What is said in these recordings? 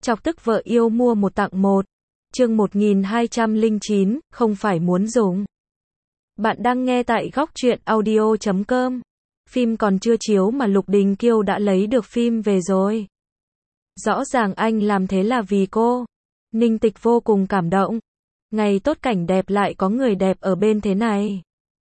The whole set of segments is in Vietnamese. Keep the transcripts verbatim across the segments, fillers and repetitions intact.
Chọc tức vợ yêu mua một tặng một. Chương một nghìn hai trăm lẻ chín, không phải muốn dùng. Bạn đang nghe tại góc truyện audio chấm com. Phim còn chưa chiếu mà Lục Đình Kiêu đã lấy được phim về rồi. Rõ ràng anh làm thế là vì cô. Ninh Tịch vô cùng cảm động. Ngày tốt cảnh đẹp lại có người đẹp ở bên thế này.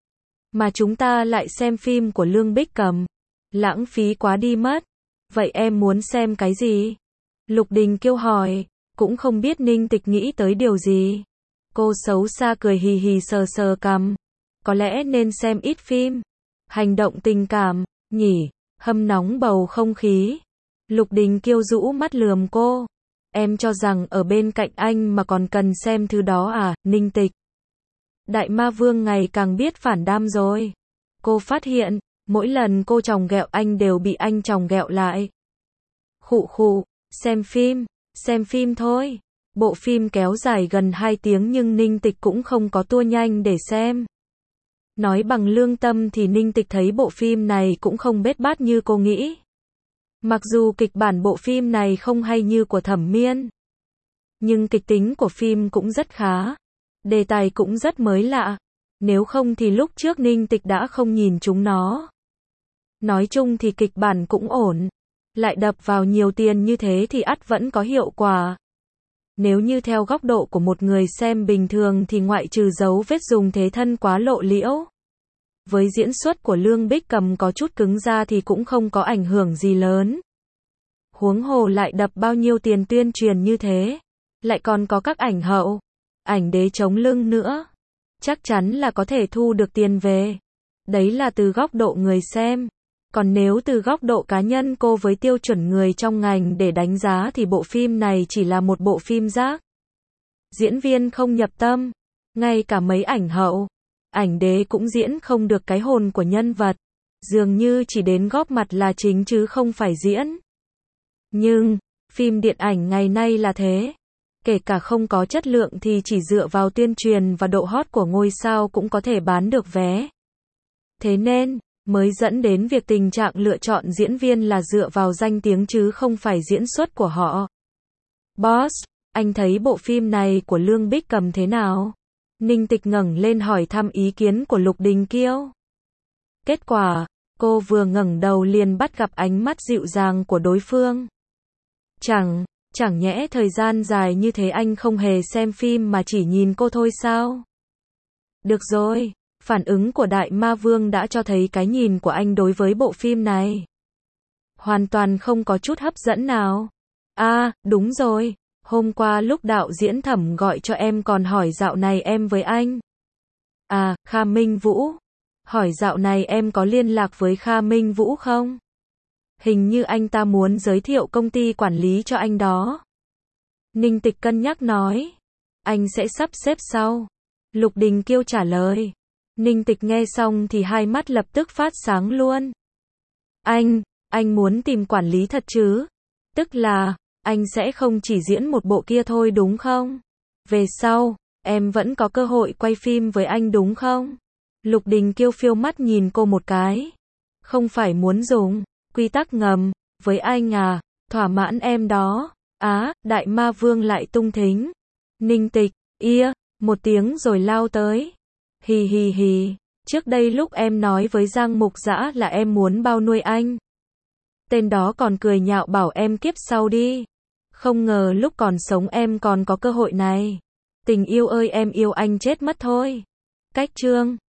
Mà chúng ta lại xem phim của Lương Bích Cầm. Lãng phí quá đi mất. Vậy em muốn xem cái gì? Lục Đình Kiêu hỏi. Cũng không biết Ninh Tịch nghĩ tới điều gì. Cô xấu xa cười hì hì sờ sờ cằm. Có lẽ nên xem ít phim. Hành động tình cảm, nhỉ, hâm nóng bầu không khí. Lục Đình Kiêu rũ mắt lườm cô. Em cho rằng ở bên cạnh anh mà còn cần xem thứ đó à, Ninh Tịch. Đại ma vương ngày càng biết phản đam rồi. Cô phát hiện, mỗi lần cô chòng ghẹo anh đều bị anh chòng ghẹo lại. Khụ khụ, xem phim, xem phim thôi. Bộ phim kéo dài gần hai tiếng nhưng Ninh Tịch cũng không có tua nhanh để xem. Nói bằng lương tâm thì Ninh Tịch thấy bộ phim này cũng không bết bát như cô nghĩ. Mặc dù kịch bản bộ phim này không hay như của Thẩm Miên, nhưng kịch tính của phim cũng rất khá. Đề tài cũng rất mới lạ. Nếu không thì lúc trước Ninh Tịch đã không nhìn chúng nó. Nói chung thì kịch bản cũng ổn. Lại đập vào nhiều tiền như thế thì ắt vẫn có hiệu quả. Nếu như theo góc độ của một người xem bình thường thì ngoại trừ dấu vết dùng thế thân quá lộ liễu, với diễn xuất của Lương Bích Cầm có chút cứng ra thì cũng không có ảnh hưởng gì lớn. Huống hồ lại đập bao nhiêu tiền tuyên truyền như thế, lại còn có các ảnh hậu, ảnh đế chống lưng nữa. Chắc chắn là có thể thu được tiền về. Đấy là từ góc độ người xem. Còn nếu từ góc độ cá nhân cô với tiêu chuẩn người trong ngành để đánh giá thì bộ phim này chỉ là một bộ phim rác. Diễn viên không nhập tâm. Ngay cả mấy ảnh hậu, ảnh đế cũng diễn không được cái hồn của nhân vật. Dường như chỉ đến góp mặt là chính chứ không phải diễn. Nhưng, phim điện ảnh ngày nay là thế. Kể cả không có chất lượng thì chỉ dựa vào tuyên truyền và độ hot của ngôi sao cũng có thể bán được vé. Thế nên, mới dẫn đến việc tình trạng lựa chọn diễn viên là dựa vào danh tiếng chứ không phải diễn xuất của họ. Boss, anh thấy bộ phim này của Lương Bích Cầm thế nào? Ninh Tịch ngẩng lên hỏi thăm ý kiến của Lục Đình Kiêu. Kết quả, cô vừa ngẩng đầu liền bắt gặp ánh mắt dịu dàng của đối phương. Chẳng, chẳng nhẽ thời gian dài như thế anh không hề xem phim mà chỉ nhìn cô thôi sao? Được rồi. Phản ứng của Đại Ma Vương đã cho thấy cái nhìn của anh đối với bộ phim này. Hoàn toàn không có chút hấp dẫn nào. À, đúng rồi. Hôm qua lúc đạo diễn Thẩm gọi cho em còn hỏi dạo này em với anh. À, Kha Minh Vũ. Hỏi dạo này em có liên lạc với Kha Minh Vũ không? Hình như anh ta muốn giới thiệu công ty quản lý cho anh đó. Ninh Tịch cân nhắc nói. Anh sẽ sắp xếp sau. Lục Đình Kiêu trả lời. Ninh Tịch nghe xong thì hai mắt lập tức phát sáng luôn. Anh, anh muốn tìm quản lý thật chứ? Tức là, anh sẽ không chỉ diễn một bộ kia thôi đúng không? Về sau, em vẫn có cơ hội quay phim với anh đúng không? Lục Đình Kiêu phiêu mắt nhìn cô một cái. Không phải muốn dùng quy tắc ngầm với anh à, thỏa mãn em đó. Á, Đại Ma Vương lại tung thính. Ninh Tịch, ia, một tiếng rồi lao tới. Hì hì hì, trước đây lúc em nói với Giang Mục Dã là em muốn bao nuôi anh. Tên đó còn cười nhạo bảo em kiếp sau đi. Không ngờ lúc còn sống em còn có cơ hội này. Tình yêu ơi em yêu anh chết mất thôi. Cách chương